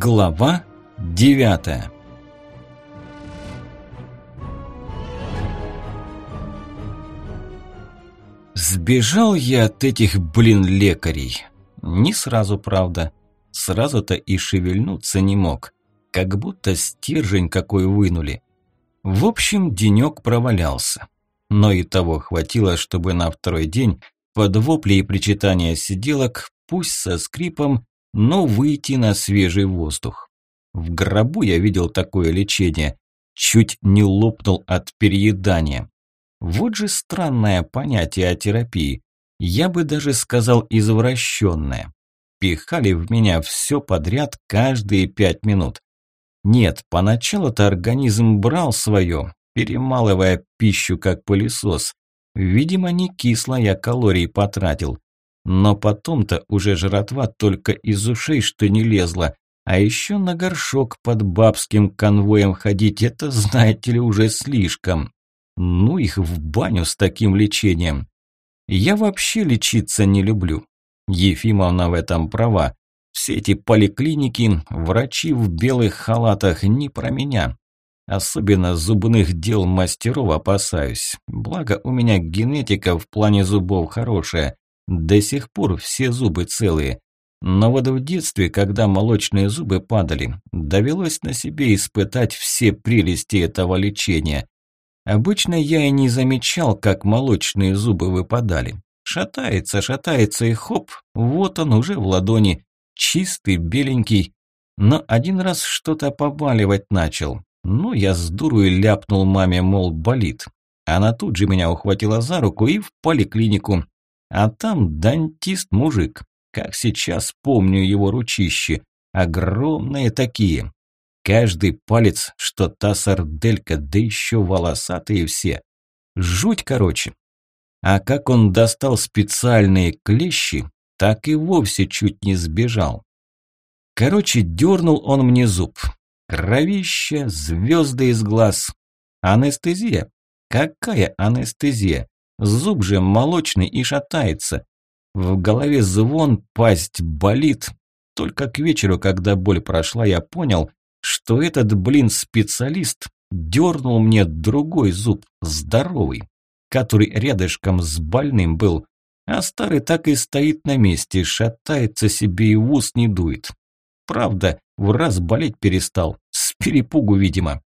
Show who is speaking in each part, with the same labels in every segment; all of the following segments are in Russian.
Speaker 1: Глава 9. Сбежал я от этих, лекарей. Не сразу, правда. Сразу-то и шевельнуться не мог. Как будто стержень какой вынули. В общем, денек провалялся. Но и того хватило, чтобы на второй день под вопли и причитания сиделок, пусть со скрипом, но выйти на свежий воздух. В гробу я видел такое лечение. Чуть не лопнул от переедания. Вот же странное понятие о терапии. Я бы даже сказал извращенное. Пихали в меня все подряд каждые 5 минут. Нет, поначалу-то организм брал свое, перемалывая пищу как пылесос. Видимо, не кисло я калорий потратил. Но потом-то уже жратва только из ушей что не лезла. А еще на горшок под бабским конвоем ходить – это, знаете ли, уже слишком. Ну их в баню с таким лечением. Я вообще лечиться не люблю. Ефимовна в этом права. Все эти поликлиники, врачи в белых халатах не про меня. Особенно зубных дел мастеров опасаюсь. Благо у меня генетика в плане зубов хорошая. До сих пор все зубы целые. Но вот в детстве, когда молочные зубы падали, довелось на себе испытать все прелести этого лечения. Обычно я и не замечал, как молочные зубы выпадали. Шатается, шатается и хоп, вот он уже в ладони, чистый, беленький. Но один раз что-то побаливать начал. Ну, я с дуру и ляпнул маме, мол, болит. Она тут же меня ухватила за руку и в поликлинику. А там дантист-мужик, как сейчас помню его ручищи, огромные такие. Каждый палец, что та сарделька, да еще волосатые все. Жуть, короче. А как он достал специальные клещи, так и вовсе чуть не сбежал. Короче, дернул он мне зуб. Кровище, звезды из глаз. Анестезия? Какая анестезия? Зуб же молочный и шатается. В голове звон, пасть болит. Только к вечеру, когда боль прошла, я понял, что этот, специалист дернул мне другой зуб, здоровый, который рядышком с больным был, а старый так и стоит на месте, шатается себе и в ус не дует. Правда, в раз болеть перестал, с перепугу, видимо.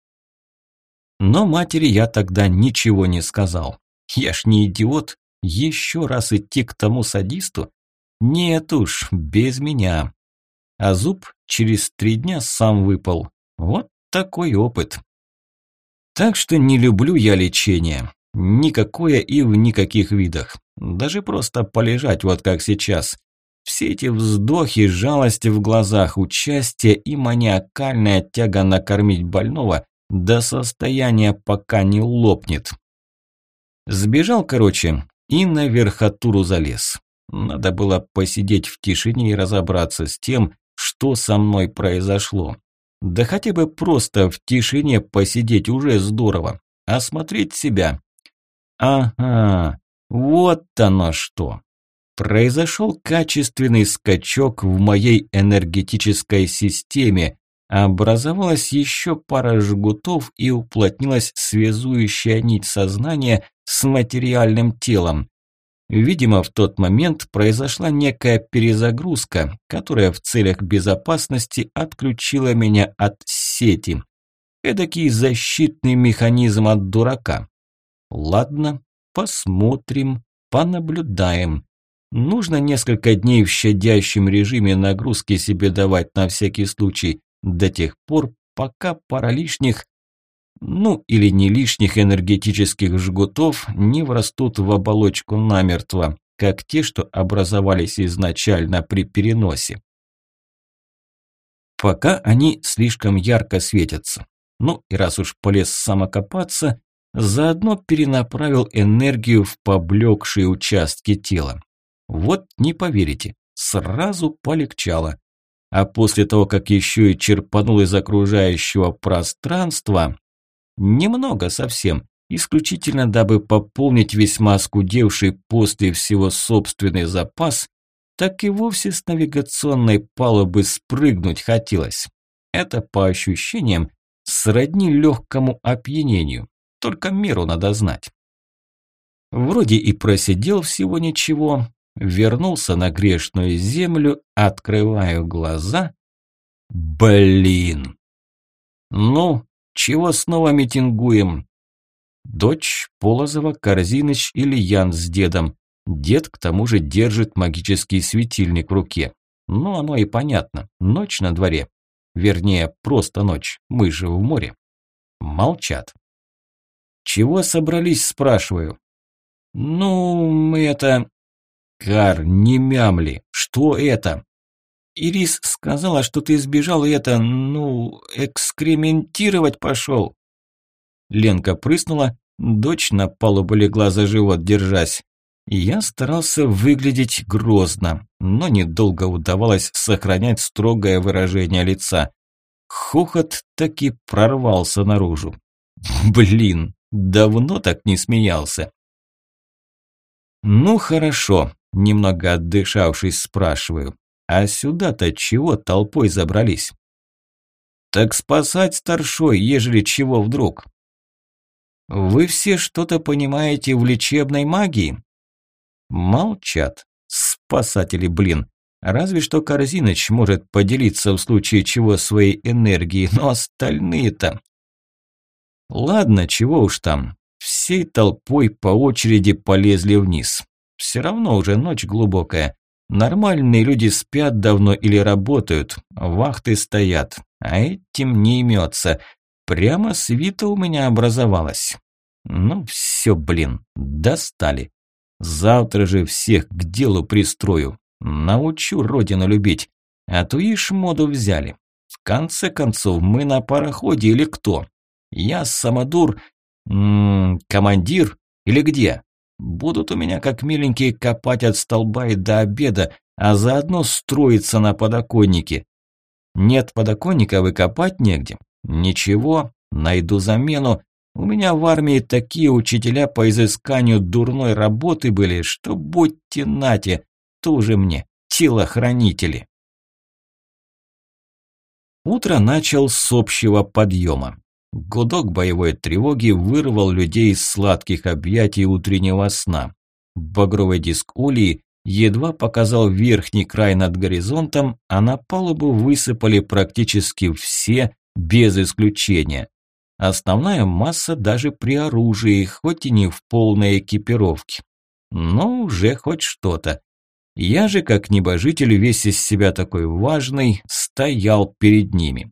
Speaker 1: Но матери я тогда ничего не сказал. Я ж не идиот, еще раз идти к тому садисту? Нет уж, без меня. А зуб через 3 дня сам выпал. Вот такой опыт. Так что не люблю я лечение. Никакое и в никаких видах. Даже просто полежать, вот как сейчас. Все эти вздохи, жалость в глазах, участие и маниакальная тяга накормить больного до состояния, пока не лопнет. Сбежал, короче, и на верхотуру залез. Надо было посидеть в тишине и разобраться с тем, что со мной произошло. Да хотя бы просто в тишине посидеть уже здорово. Осмотреть себя. Ага, вот оно что. Произошел качественный скачок в моей энергетической системе. Образовалась еще пара жгутов и уплотнилась связующая нить сознания с материальным телом. Видимо, в тот момент произошла некая перезагрузка, которая в целях безопасности отключила меня от сети. Эдакий защитный механизм от дурака. Ладно, посмотрим, понаблюдаем. Нужно несколько дней в щадящем режиме нагрузки себе давать на всякий случай, до тех пор, пока пара лишних, или не лишних энергетических жгутов не врастут в оболочку намертво, как те, что образовались изначально при переносе. Пока они слишком ярко светятся. И раз уж полез самокопаться, заодно перенаправил энергию в поблекшие участки тела. Вот не поверите, сразу полегчало. А после того, как еще и черпанул из окружающего пространства, немного совсем, исключительно дабы пополнить весьма скудевший после всего собственный запас, так и вовсе с навигационной палубы спрыгнуть хотелось. Это, по ощущениям, сродни легкому опьянению, только меру надо знать. Вроде и просидел всего ничего, вернулся на грешную землю, открываю глаза. Блин! Ну, чего снова митингуем? Дочь, Полозова, Корзиныч или Ян с дедом. Дед к тому же держит магический светильник в руке. Ну, оно и понятно. Ночь на дворе. Вернее, просто ночь. Мы же в море. Молчат. Чего собрались, спрашиваю. Ну, мы это... Кар, не мямли. Что это? Ирис сказала, что ты сбежал и это, экскрементировать пошел. Ленка прыснула, дочь на палубу легла за живот, держась. Я старался выглядеть грозно, но недолго удавалось сохранять строгое выражение лица. Хохот таки прорвался наружу. Блин, давно так не смеялся. Ну хорошо, немного отдышавшись, спрашиваю. А сюда-то чего толпой забрались? Так спасать старшой, ежели чего вдруг. Вы все что-то понимаете в лечебной магии? Молчат. Спасатели, блин. Разве что Корзиныч может поделиться в случае чего своей энергией, но остальные-то... Ладно, чего уж там. Всей толпой по очереди полезли вниз. Все равно уже ночь глубокая. Нормальные люди спят давно или работают, вахты стоят, а этим не имется. Прямо свита у меня образовалась. Ну все, блин, достали. Завтра же всех к делу пристрою. Научу родину любить. А то ишь моду взяли. В конце концов, мы на пароходе или кто? Я самодур, командир или где? Будут у меня как миленькие копать от столба и до обеда, а заодно строиться на подоконнике. Нет подоконника, выкопать негде. Ничего, найду замену. У меня в армии такие учителя по изысканию дурной работы были, что будьте нате, тоже мне телохранители. Утро начал с общего подъема. Гудок боевой тревоги вырвал людей из сладких объятий утреннего сна. Багровый диск Улии едва показал верхний край над горизонтом, а на палубу высыпали практически все, без исключения. Основная масса даже при оружии, хоть и не в полной экипировке. Но уже хоть что-то. Я же, как небожитель, весь из себя такой важный, стоял перед ними.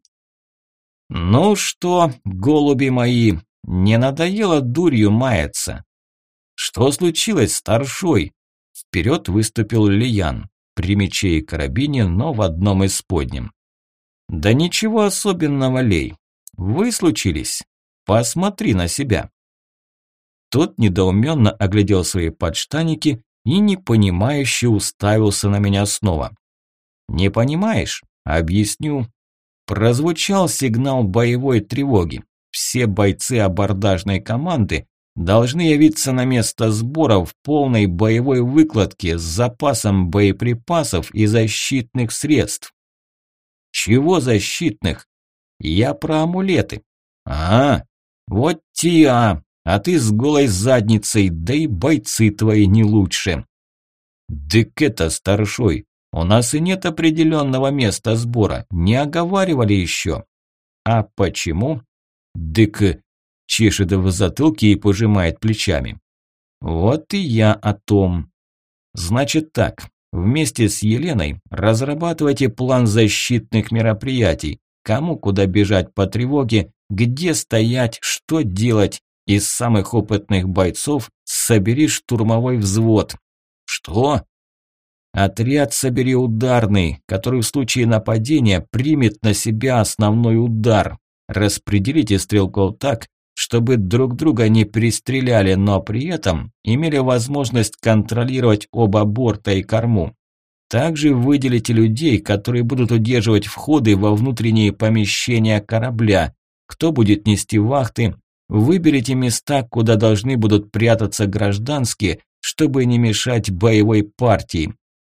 Speaker 1: «Ну что, голуби мои, не надоело дурью маяться?» «Что случилось, старшой?» Вперед выступил Лиян, при мече и карабине, но в одном из подним. «Да ничего особенного, Лей. Вы случились? Посмотри на себя». Тот недоуменно оглядел свои подштаники и непонимающе уставился на меня снова. «Не понимаешь? Объясню». Прозвучал сигнал боевой тревоги. Все бойцы абордажной команды должны явиться на место сбора в полной боевой выкладке с запасом боеприпасов и защитных средств. Чего защитных? Я про амулеты. А, вот те, а ты с голой задницей, да и бойцы твои не лучше. Дык это, старшой, у нас и нет определенного места сбора, не оговаривали еще. А почему? Дык чешет в затылке и пожимает плечами. Вот и я о том. Значит так, вместе с Еленой разрабатывайте план защитных мероприятий. Кому куда бежать по тревоге, где стоять, что делать. Из самых опытных бойцов собери штурмовой взвод. Что? Отряд собери ударный, который в случае нападения примет на себя основной удар. Распределите стрелков так, чтобы друг друга не перестреляли, но при этом имели возможность контролировать оба борта и корму. Также выделите людей, которые будут удерживать входы во внутренние помещения корабля. Кто будет нести вахты? Выберите места, куда должны будут прятаться гражданские, чтобы не мешать боевой партии.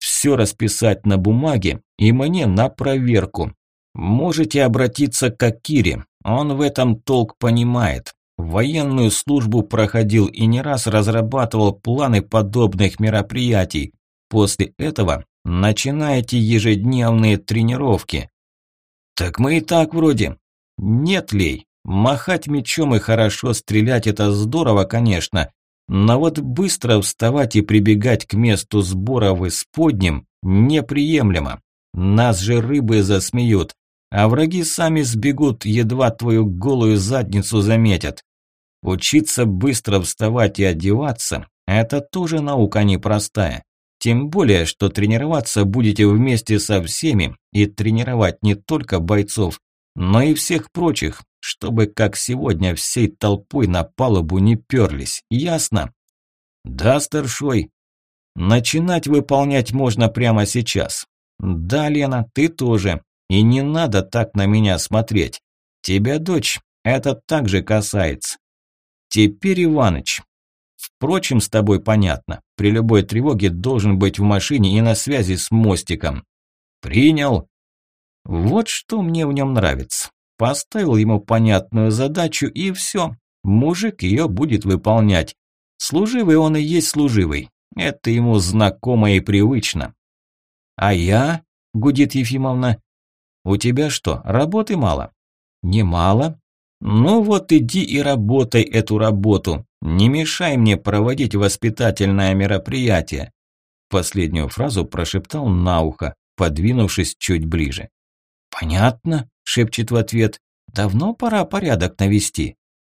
Speaker 1: все расписать на бумаге и мне на проверку. Можете обратиться к Акире, он в этом толк понимает. Военную службу проходил и не раз разрабатывал планы подобных мероприятий. После этого начинаете ежедневные тренировки. Так мы и так вроде. Нет, Лей, махать мечом и хорошо стрелять – это здорово, конечно, но вот быстро вставать и прибегать к месту сбора в исподнем неприемлемо. Нас же рыбы засмеют, а враги сами сбегут, едва твою голую задницу заметят. Учиться быстро вставать и одеваться – это тоже наука непростая. Тем более, что тренироваться будете вместе со всеми и тренировать не только бойцов, но и всех прочих, чтобы, как сегодня, всей толпой на палубу не перлись, ясно? Да, старшой. Начинать выполнять можно прямо сейчас. Да, Лена, ты тоже. И не надо так на меня смотреть. Тебя, дочь, это также касается. Теперь, Иваныч. Впрочем, с тобой понятно. При любой тревоге должен быть в машине и на связи с мостиком. Принял. Вот что мне в нем нравится. Поставил ему понятную задачу и все. Мужик ее будет выполнять. Служивый он и есть служивый. Это ему знакомо и привычно. А я, гудит Ефимовна, у тебя что, работы мало? Немало. Ну вот иди и работай эту работу. Не мешай мне проводить воспитательное мероприятие. Последнюю фразу прошептал на ухо, подвинувшись чуть ближе. «Понятно», – шепчет в ответ, – «давно пора порядок навести».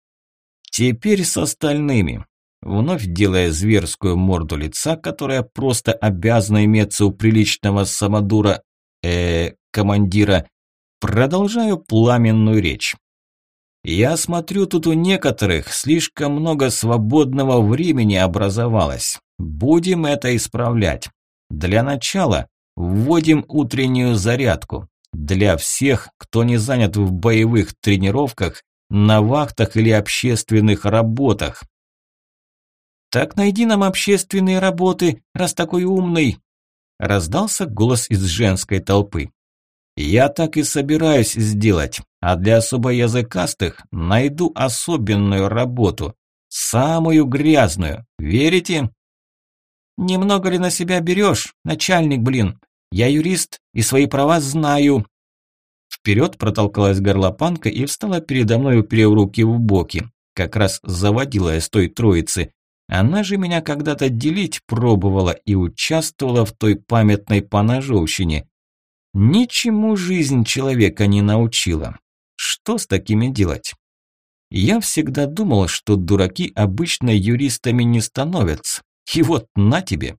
Speaker 1: «Теперь с остальными», – вновь делая зверскую морду лица, которая просто обязана иметься у приличного самодура, командира, продолжаю пламенную речь. «Я смотрю, тут у некоторых слишком много свободного времени образовалось. Будем это исправлять. Для начала вводим утреннюю зарядку. Для всех, кто не занят в боевых тренировках, на вахтах или общественных работах. Так найди нам общественные работы, раз такой умный. Раздался голос из женской толпы. Я так и собираюсь сделать, а для особо языкастых найду особенную работу. Самую грязную. Верите? Немного ли на себя берешь, начальник, блин? Я юрист и свои права знаю. Вперед протолкалась горлопанка и встала передо мной, уперев руки в боки. Как раз заводила из той троицы. Она же меня когда-то делить пробовала и участвовала в той памятной поножовщине. Ничему жизнь человека не научила. Что с такими делать? Я всегда думал, что дураки обычно юристами не становятся. И вот на тебе.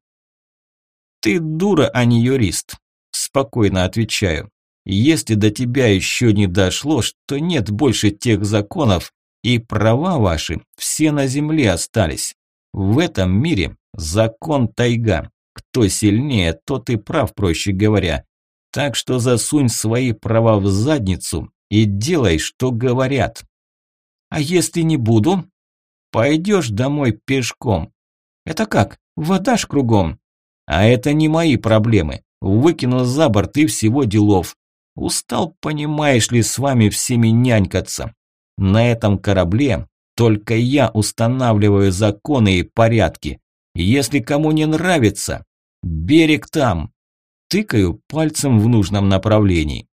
Speaker 1: Ты дура, а не юрист. Спокойно отвечаю. Если до тебя еще не дошло, что нет больше тех законов, и права ваши все на земле остались. В этом мире закон тайга. Кто сильнее, тот и прав, проще говоря. Так что засунь свои права в задницу и делай, что говорят. А если не буду? Пойдешь домой пешком. Это как? Вода ж кругом. А это не мои проблемы. Выкину за борт и всего делов. Устал, понимаешь ли, с вами всеми нянькаться. На этом корабле только я устанавливаю законы и порядки. Если кому не нравится, берег там. Тыкаю пальцем в нужном направлении.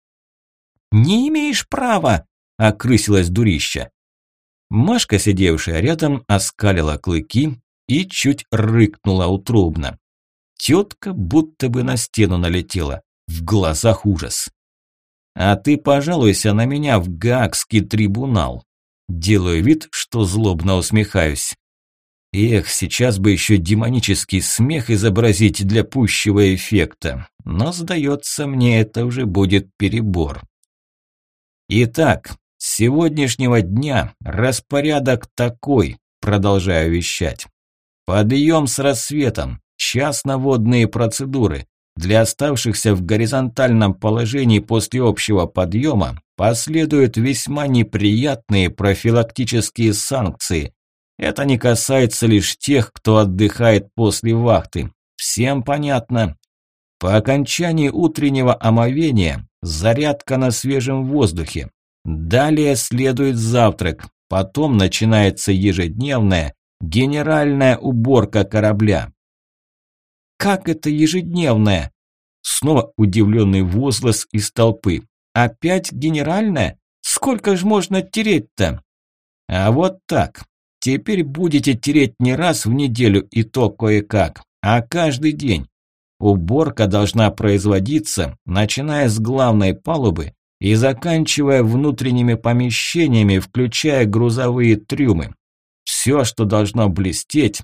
Speaker 1: «Не имеешь права!» – окрысилась дурища. Машка, сидевшая рядом, оскалила клыки и чуть рыкнула утробно. Тетка будто бы на стену налетела, в глазах ужас. «А ты пожалуйся на меня в Гаагский трибунал». Делаю вид, что злобно усмехаюсь. Эх, сейчас бы еще демонический смех изобразить для пущего эффекта, но, сдается мне, это уже будет перебор. Итак, с сегодняшнего дня распорядок такой, продолжаю вещать. Подъем с рассветом, час на водные процедуры. Для оставшихся в горизонтальном положении после общего подъема последуют весьма неприятные профилактические санкции. Это не касается лишь тех, кто отдыхает после вахты. Всем понятно? По окончании утреннего омовения зарядка на свежем воздухе. Далее следует завтрак, потом начинается ежедневная генеральная уборка корабля. «Как это ежедневная?» Снова удивленный возглас из толпы. «Опять генеральная? Сколько ж можно тереть-то?» «А вот так. Теперь будете тереть не раз в неделю и то кое-как, а каждый день. Уборка должна производиться, начиная с главной палубы и заканчивая внутренними помещениями, включая грузовые трюмы. Все, что должно блестеть,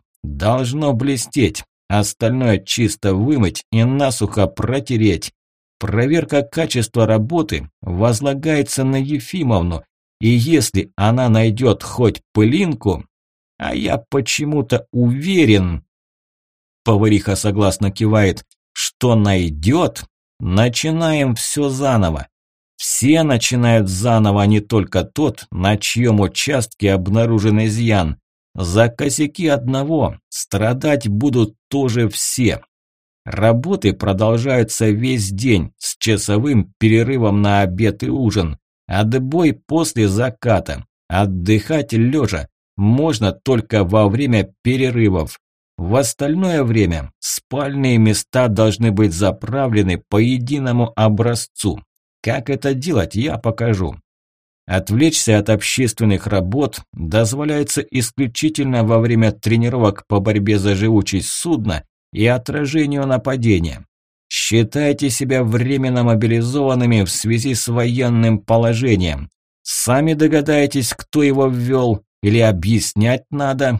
Speaker 1: остальное чисто вымыть и насухо протереть. Проверка качества работы возлагается на Ефимовну, и если она найдет хоть пылинку, а я почему-то уверен, повариха согласно кивает, что найдет, начинаем все заново. Все начинают заново, а не только тот, на чьем участке обнаружен изъян. За косяки одного страдать будут тоже все. Работы продолжаются весь день с часовым перерывом на обед и ужин. Отбой после заката. Отдыхать лежа можно только во время перерывов. В остальное время спальные места должны быть заправлены по единому образцу. Как это делать, я покажу. Отвлечься от общественных работ дозволяется исключительно во время тренировок по борьбе за живучесть судна и отражению нападения. Считайте себя временно мобилизованными в связи с военным положением. Сами догадаетесь, кто его ввел, или объяснять надо?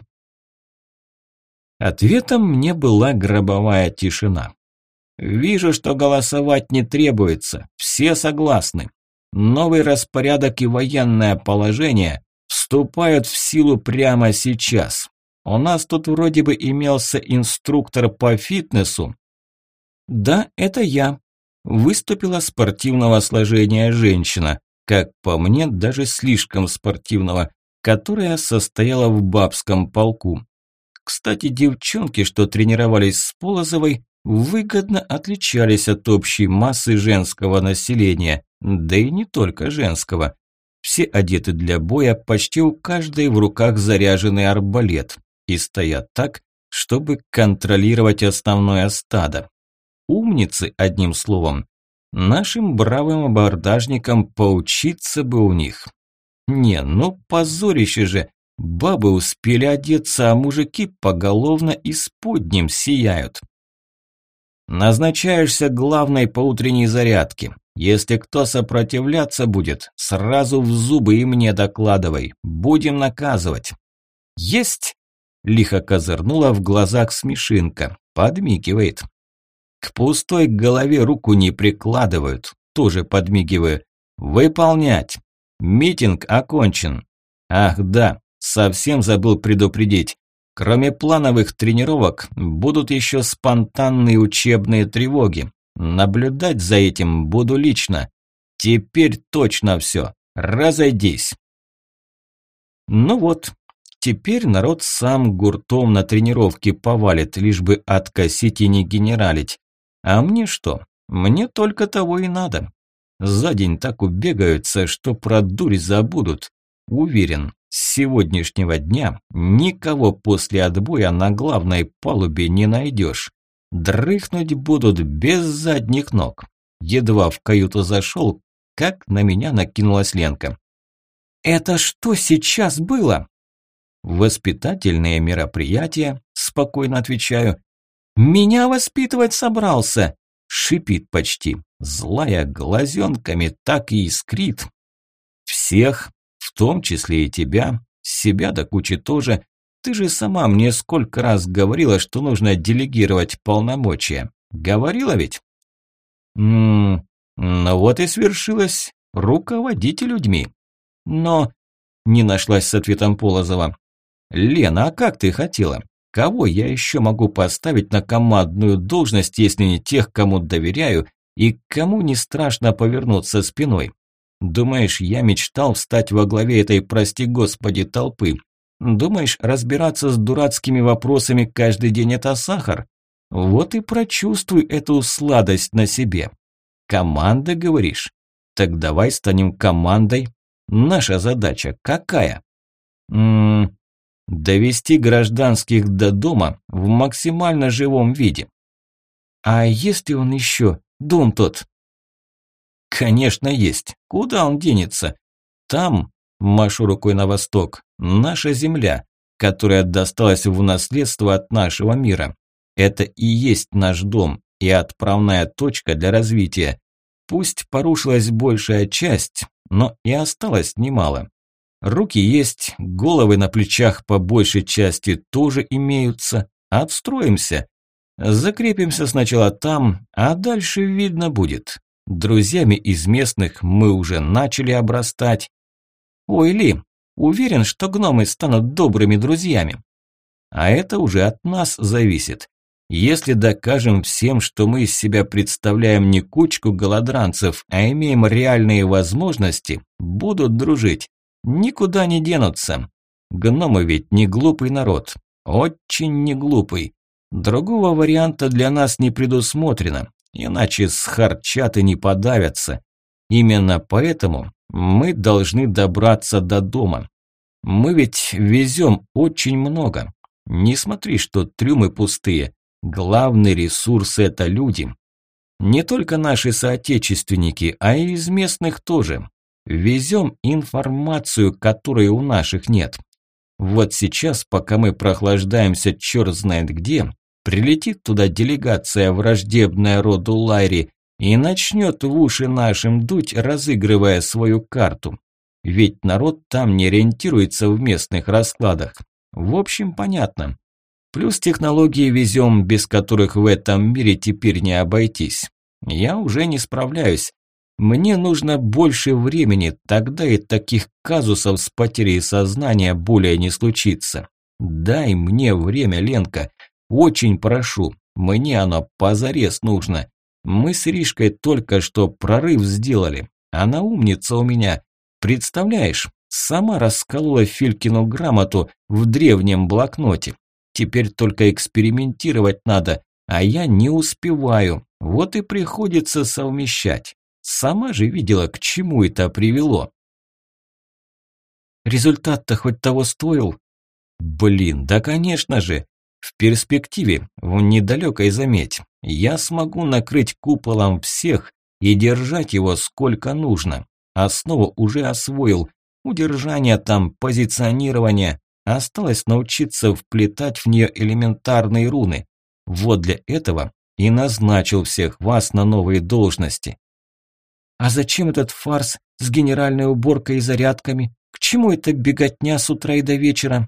Speaker 1: Ответом мне была гробовая тишина. Вижу, что голосовать не требуется, все согласны. Новый распорядок и военное положение вступают в силу прямо сейчас. У нас тут вроде бы имелся инструктор по фитнесу. Да, это я. Выступила спортивного сложения женщина, как по мне, даже слишком спортивного, которая состояла в бабском полку. Кстати, девчонки, что тренировались с Полозовой, выгодно отличались от общей массы женского населения, да и не только женского. Все одеты для боя, почти у каждой в руках заряженный арбалет и стоят так, чтобы контролировать основное стадо. Умницы, одним словом. Нашим бравым абордажникам поучиться бы у них. Не, ну позорище же. Бабы успели одеться, а мужики поголовно исподним сияют. Назначаешься главной по утренней зарядке. Если кто сопротивляться будет, сразу в зубы и мне докладывай. Будем наказывать. Есть! Лихо козырнула в глазах Смешинка. Подмигивает. К пустой голове руку не прикладывают. Тоже подмигиваю. Выполнять. Митинг окончен. Ах да, совсем забыл предупредить. Кроме плановых тренировок, будут еще спонтанные учебные тревоги. Наблюдать за этим буду лично. Теперь точно все. Разойдись. Ну вот, теперь народ сам гуртом на тренировки повалит, лишь бы откосить и не генералить. А мне что? Мне только того и надо. За день так убегаются, что про дурь забудут. Уверен, с сегодняшнего дня никого после отбоя на главной палубе не найдешь. Дрыхнуть будут без задних ног. Едва в каюту зашел, как на меня накинулась Ленка. «Это что сейчас было?» «Воспитательное мероприятие», спокойно отвечаю. «Меня воспитывать собрался!» Шипит почти. Злая глазенками так и искрит. «Всех, в том числе и тебя, себя до кучи тоже. Ты же сама мне сколько раз говорила, что нужно делегировать полномочия. Говорила ведь?» Ну вот и свершилось. Руководите людьми. Но не нашлась с ответом Полозова. «Лена, а как ты хотела? Кого я еще могу поставить на командную должность, если не тех, кому доверяю и кому не страшно повернуться спиной? Думаешь, я мечтал встать во главе этой, прости господи, толпы? Думаешь, разбираться с дурацкими вопросами каждый день – это сахар? Вот и прочувствуй эту сладость на себе. Команда, говоришь? Так давай станем командой. Наша задача какая? Довести гражданских до дома в максимально живом виде. А есть ли он еще, дом тот? Конечно, есть. Куда он денется? Там, машу рукой на восток, наша земля, которая досталась в наследство от нашего мира. Это и есть наш дом и отправная точка для развития. Пусть порушилась большая часть, но и осталось немало. Руки есть, головы на плечах по большей части тоже имеются. Отстроимся. Закрепимся сначала там, а дальше видно будет. Друзьями из местных мы уже начали обрастать. Ой, Ли, уверен, что гномы станут добрыми друзьями. А это уже от нас зависит. Если докажем всем, что мы из себя представляем не кучку голодранцев, а имеем реальные возможности, будут дружить. Никуда не денутся. Гномы ведь не глупый народ. Очень не глупый. Другого варианта для нас не предусмотрено. Иначе схарчат и не подавятся. Именно поэтому мы должны добраться до дома. Мы ведь везем очень много. Не смотри, что трюмы пустые. Главный ресурс – это люди. Не только наши соотечественники, а и из местных тоже. Везем информацию, которой у наших нет. Вот сейчас, пока мы прохлаждаемся черт знает где, прилетит туда делегация, враждебная роду Лайри, и начнет в уши нашим дуть, разыгрывая свою карту. Ведь народ там не ориентируется в местных раскладах. В общем, понятно. Плюс технологии везем, без которых в этом мире теперь не обойтись. Я уже не справляюсь. Мне нужно больше времени, тогда и таких казусов с потерей сознания более не случится. Дай мне время, Ленка. Очень прошу. Мне оно позарез нужно. Мы с Ришкой только что прорыв сделали. Она умница у меня. Представляешь, сама расколола Филькину грамоту в древнем блокноте. Теперь только экспериментировать надо, а я не успеваю. Вот и приходится совмещать. Сама же видела, к чему это привело. Результат-то хоть того стоил? Блин, да конечно же. В перспективе, в недалекой заметь, я смогу накрыть куполом всех и держать его сколько нужно. Основу уже освоил. Удержание там, позиционирование. Осталось научиться вплетать в нее элементарные руны. Вот для этого и назначил всех вас на новые должности. А зачем этот фарс с генеральной уборкой и зарядками? К чему эта беготня с утра и до вечера?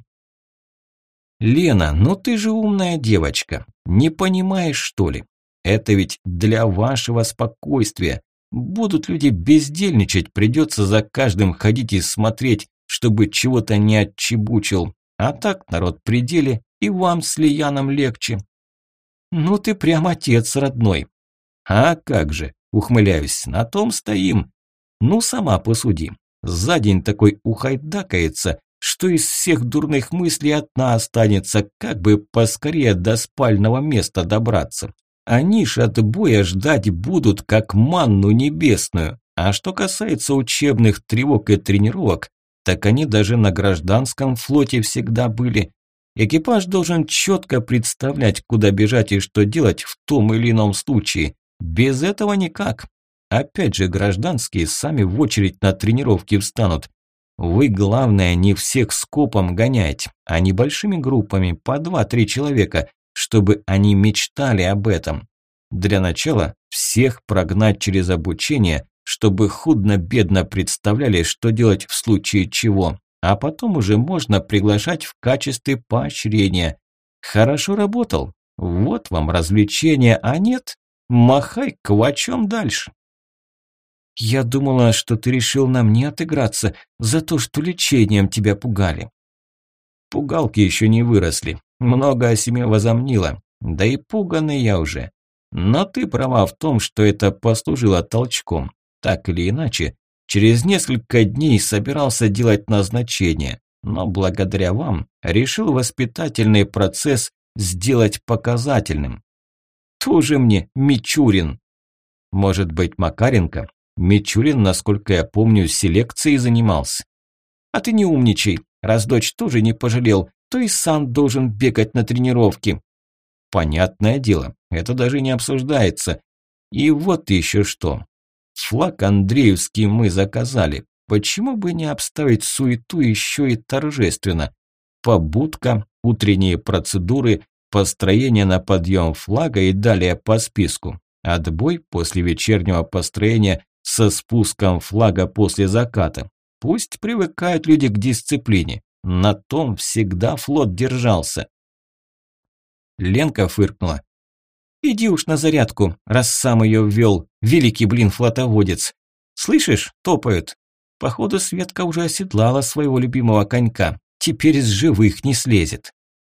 Speaker 1: Лена, ну ты же умная девочка. Не понимаешь, что ли? Это ведь для вашего спокойствия. Будут люди бездельничать, придется за каждым ходить и смотреть, чтобы чего-то не отчебучил. А так народ при деле, и вам с Лияном легче. Ну ты прям отец родной. А как же, ухмыляюсь, на том стоим. Ну сама посуди. За день такой ухайдакается, что из всех дурных мыслей одна останется, как бы поскорее до спального места добраться. Они ж от боя ждать будут, как манну небесную. А что касается учебных тревог и тренировок, так они даже на гражданском флоте всегда были. Экипаж должен четко представлять, куда бежать и что делать в том или ином случае. Без этого никак. Опять же, гражданские сами в очередь на тренировки встанут. Вы, главное, не всех скопом гоняйте, а небольшими группами, по 2-3 человека, чтобы они мечтали об этом. Для начала всех прогнать через обучение, чтобы худо-бедно представляли, что делать в случае чего, а потом уже можно приглашать в качестве поощрения. Хорошо работал? Вот вам развлечение, а нет? Махай квачом дальше. Я думала, что ты решил на мне отыграться за то, что лечением тебя пугали. Пугалки еще не выросли, много о себе возомнила, да и пуганый я уже. Но ты права в том, что это послужило толчком. Так или иначе, через несколько дней собирался делать назначение, но благодаря вам решил воспитательный процесс сделать показательным. Тоже мне Мичурин. Может быть, Макаренко? Мичурин, насколько я помню, селекцией занимался. А ты не умничай. Раз дочь тоже не пожалел, то и сам должен бегать на тренировки. Понятное дело, это даже не обсуждается. И вот еще что. Флаг Андреевский мы заказали. Почему бы не обставить суету еще и торжественно? Побудка, утренние процедуры, построение на подъем флага и далее по списку. Отбой после вечернего построения со спуском флага после заката. Пусть привыкают люди к дисциплине. На том всегда флот держался. Ленка фыркнула. Иди уж на зарядку, раз сам ее ввел, великий блин флотоводец. Слышишь, топают. Походу, Светка уже оседлала своего любимого конька. Теперь из живых не слезет.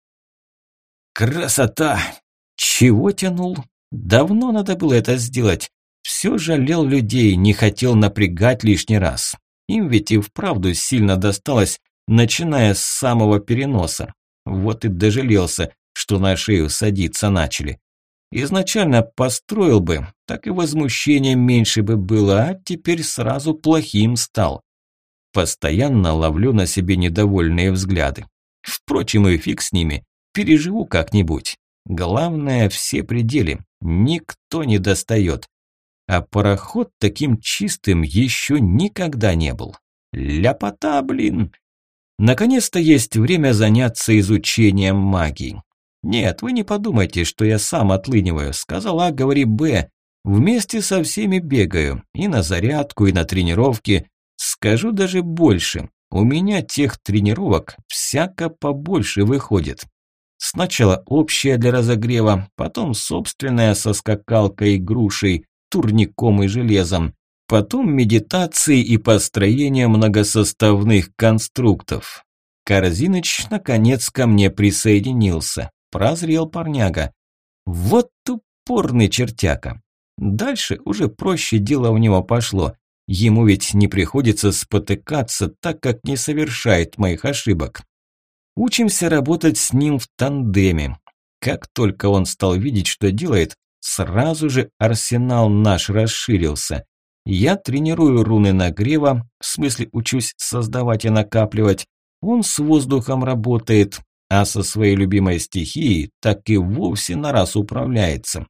Speaker 1: Красота! Чего тянул? Давно надо было это сделать. Все жалел людей, не хотел напрягать лишний раз. Им ведь и вправду сильно досталось, начиная с самого переноса. Вот и дожалелся, что на шею садиться начали. Изначально построил бы, так и возмущения меньше бы было, а теперь сразу плохим стал. Постоянно ловлю на себе недовольные взгляды. Впрочем, и фиг с ними, переживу как-нибудь. Главное, все пределы, никто не достает. А пароход таким чистым еще никогда не был. Ляпота, блин! Наконец-то есть время заняться изучением магии. Нет, вы не подумайте, что я сам отлыниваю. Сказал А, говори Б. Вместе со всеми бегаю. И на зарядку, и на тренировки. Скажу даже больше. У меня тех тренировок всяко побольше выходит. Сначала общая для разогрева, потом собственная со скакалкой и грушей, турником и железом. Потом медитации и построение многосоставных конструктов. Корзиныч наконец ко мне присоединился. Прозрел парняга. Вот упорный чертяка. Дальше уже проще дело у него пошло. Ему ведь не приходится спотыкаться, так как не совершает моих ошибок. Учимся работать с ним в тандеме. Как только он стал видеть, что делает, сразу же арсенал наш расширился. Я тренирую руны нагрева, в смысле учусь создавать и накапливать. Он с воздухом работает, а со своей любимой стихией так и вовсе на раз управляется.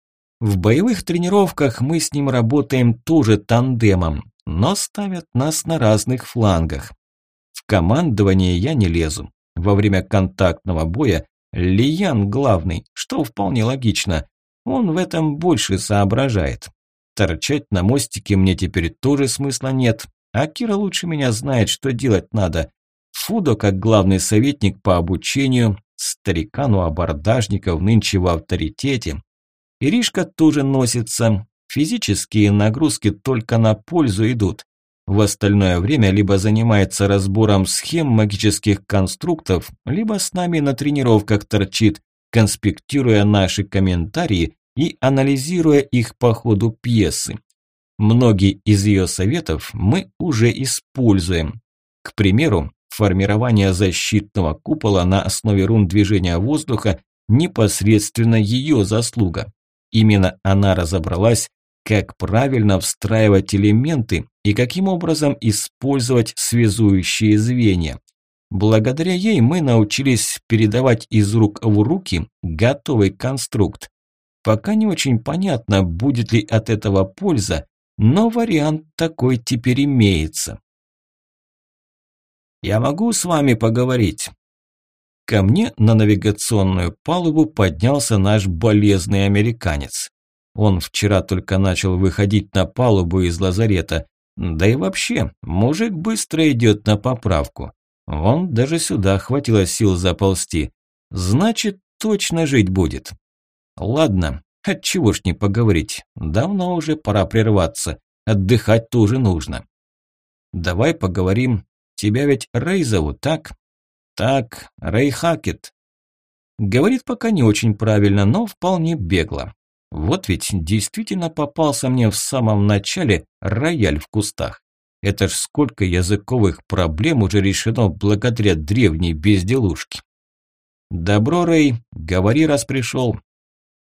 Speaker 1: В боевых тренировках мы с ним работаем тоже тандемом, но ставят нас на разных флангах. В командование я не лезу. Во время контактного боя Лиян главный, что вполне логично. Он в этом больше соображает. Торчать на мостике мне теперь тоже смысла нет, а Кира лучше меня знает, что делать надо. Фудо, как главный советник по обучению, старикан у абордажников нынче в авторитете. Иришка тоже носится, физические нагрузки только на пользу идут. В остальное время либо занимается разбором схем магических конструктов, либо с нами на тренировках торчит, конспектируя наши комментарии и анализируя их по ходу пьесы. Многие из ее советов мы уже используем. К примеру, формирование защитного купола на основе рун движения воздуха непосредственно ее заслуга. Именно она разобралась, как правильно встраивать элементы и каким образом использовать связующие звенья. Благодаря ей мы научились передавать из рук в руки готовый конструкт. Пока не очень понятно, будет ли от этого польза, но вариант такой теперь имеется. «Я могу с вами поговорить?» Ко мне на навигационную палубу поднялся наш болезный американец. Он вчера только начал выходить на палубу из лазарета. Да и вообще, мужик быстро идет на поправку. Вон даже сюда хватило сил заползти. Значит, точно жить будет. Ладно, отчего ж не поговорить. Давно уже пора прерваться. Отдыхать тоже нужно. Давай поговорим. Тебя ведь Рэй зовут, так? Так, Рэй Хакет. Говорит пока не очень правильно, но вполне бегло. Вот ведь действительно попался мне в самом начале рояль в кустах. Это ж сколько языковых проблем уже решено благодаря древней безделушке. Добро, Рэй, говори, раз пришел.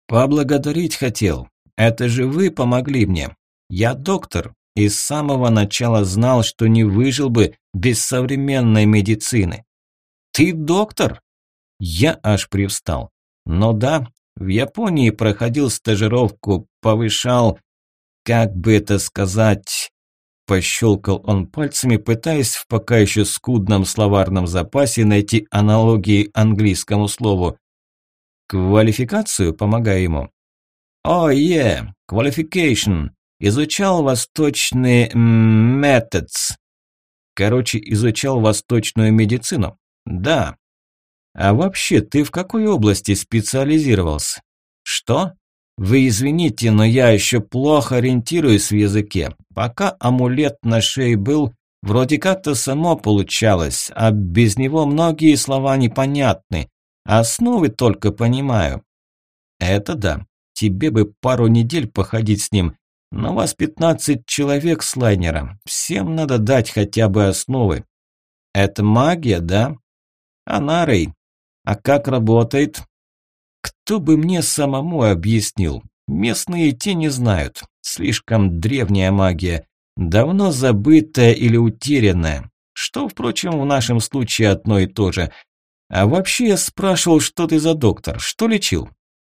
Speaker 1: Поблагодарить хотел. Это же вы помогли мне. Я доктор и с самого начала знал, что не выжил бы без современной медицины. Ты доктор? Я аж привстал. Ну да, в Японии проходил стажировку, повышал, как бы это сказать, пощелкал он пальцами, пытаясь в пока еще скудном словарном запасе найти аналогии английскому слову. Квалификацию, помогая ему. О, qualification. Изучал восточные methods. Короче, изучал восточную медицину. Да. А вообще, ты в какой области специализировался? Что? Вы извините, но я еще плохо ориентируюсь в языке. Пока амулет на шее был, вроде как-то само получалось, а без него многие слова непонятны. Основы только понимаю. Это да. Тебе бы пару недель походить с ним. Но вас 15 человек с лайнера. Всем надо дать хотя бы основы. Это магия, да? Она, Рэй. А как работает? Кто бы мне самому объяснил? Местные те не знают. Слишком древняя магия. Давно забытая или утерянная. Что, впрочем, в нашем случае одно и то же. А вообще я спрашивал, что ты за доктор? Что лечил?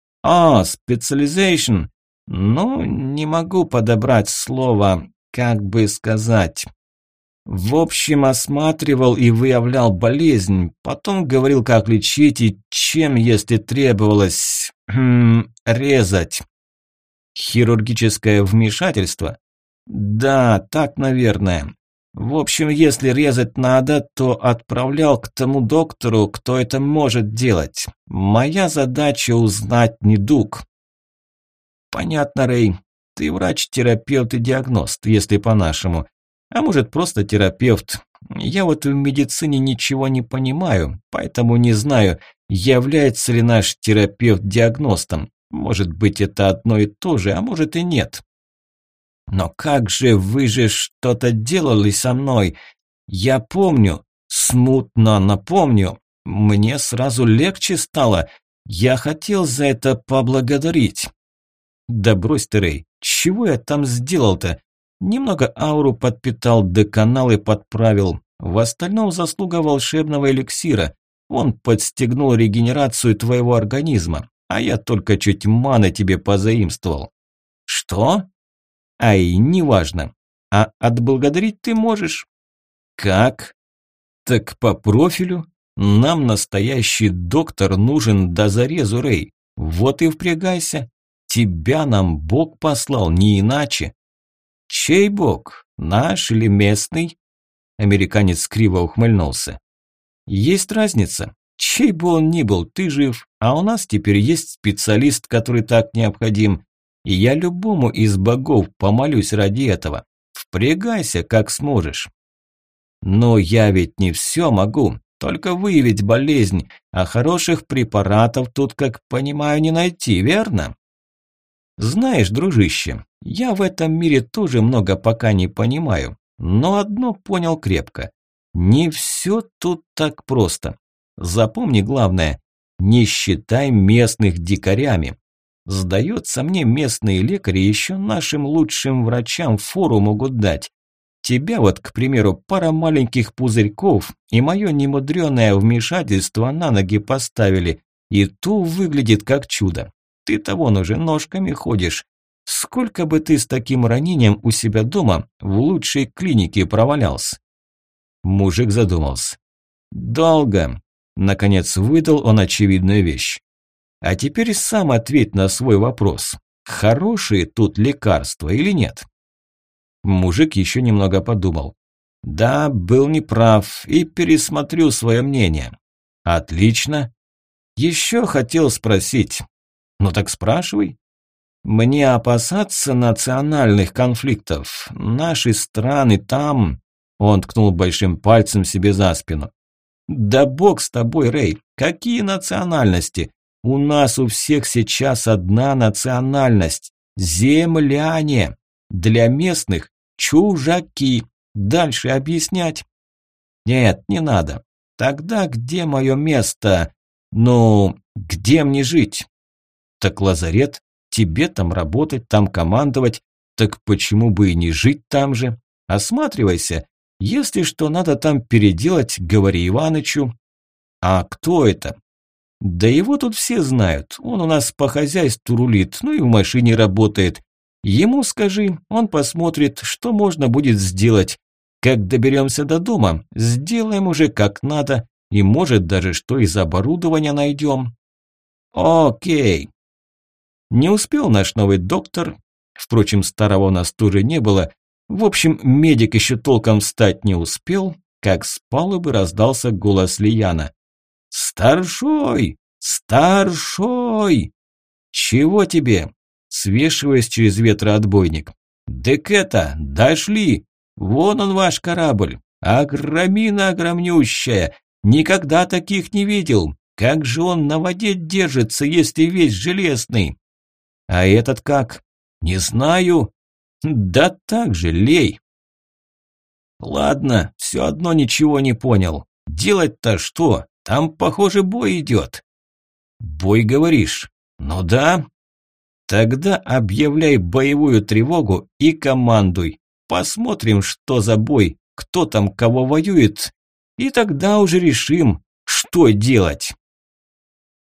Speaker 1: Specialization. Ну, не могу подобрать слово, как бы сказать. В общем, осматривал и выявлял болезнь, потом говорил, как лечить и чем, если требовалось, резать. Хирургическое вмешательство? Да, так, наверное. В общем, если резать надо, то отправлял к тому доктору, кто это может делать. Моя задача узнать недуг. Понятно, Рэй. Ты врач-терапевт и диагност, если по-нашему. А может, просто терапевт. Я вот в медицине ничего не понимаю, поэтому не знаю, является ли наш терапевт диагностом. Может быть, это одно и то же, а может и нет. Но как же, вы же что-то делали со мной. Я помню, смутно напомню. Мне сразу легче стало. Я хотел за это поблагодарить. Да брось ты, Рэй, чего я там сделал-то? Немного ауру подпитал, да каналы подправил. В остальном заслуга волшебного эликсира. Он подстегнул регенерацию твоего организма, а я только чуть маны тебе позаимствовал. Что? Ай, неважно. А отблагодарить ты можешь. Как? Так по профилю. Нам настоящий доктор нужен до зарезу, Рэй. Вот и впрягайся. Тебя нам Бог послал, не иначе. Чей Бог? Наш или местный? Американец криво ухмыльнулся. Есть разница. Чей бы он ни был, ты жив, а у нас теперь есть специалист, который так необходим. И я любому из богов помолюсь ради этого. Впрягайся, как сможешь. Но я ведь не все могу, только выявить болезнь, а хороших препаратов тут, как понимаю, не найти, верно? Знаешь, дружище, я в этом мире тоже много пока не понимаю, но одно понял крепко. Не все тут так просто. Запомни главное, не считай местных дикарями. Сдается мне, местные лекари еще нашим лучшим врачам фору могут дать. Тебя вот, к примеру, пара маленьких пузырьков и мое немудреное вмешательство на ноги поставили, и то выглядит как чудо. Ты-то вон уже ножками ходишь. Сколько бы ты с таким ранением у себя дома в лучшей клинике провалялся? Мужик задумался. Долго. Наконец выдал он очевидную вещь. А теперь сам ответь на свой вопрос. Хорошие тут лекарства или нет? Мужик еще немного подумал. Да, был неправ и пересмотрю свое мнение. Отлично. Еще хотел спросить. Ну так спрашивай. Мне опасаться национальных конфликтов. Наши страны там... Он ткнул большим пальцем себе за спину. Да бог с тобой, Рэй. Какие национальности? У нас у всех сейчас одна национальность. Земляне. Для местных чужаки. Дальше объяснять? Нет, не надо. Тогда где мое место? Ну, где мне жить? Так лазарет, тебе там работать, там командовать, так почему бы и не жить там же? Осматривайся, если что надо там переделать, говори Иванычу. А кто это? Да его тут все знают, он у нас по хозяйству рулит, ну и в машине работает. Ему скажи, он посмотрит, что можно будет сделать. Как доберемся до дома, сделаем уже как надо, и может даже что из оборудования найдем. Окей. Не успел наш новый доктор, впрочем, старого у нас тоже не было, в общем, медик еще толком встать не успел, как с палубы раздался голос Лияна. «Старшой! Старшой!» «Чего тебе?» Свешиваясь через ветроотбойник. «Дык это, дошли! Вон он ваш корабль! Огромина огромнющая! Никогда таких не видел! Как же он на воде держится, если весь железный?» «А этот как?» «Не знаю!» «Да так же, лей!» «Ладно, все одно ничего не понял. Делать-то что? Там, похоже, бой идет». «Бой, говоришь?» «Ну да». «Тогда объявляй боевую тревогу и командуй. Посмотрим, что за бой, кто там кого воюет, и тогда уже решим, что делать».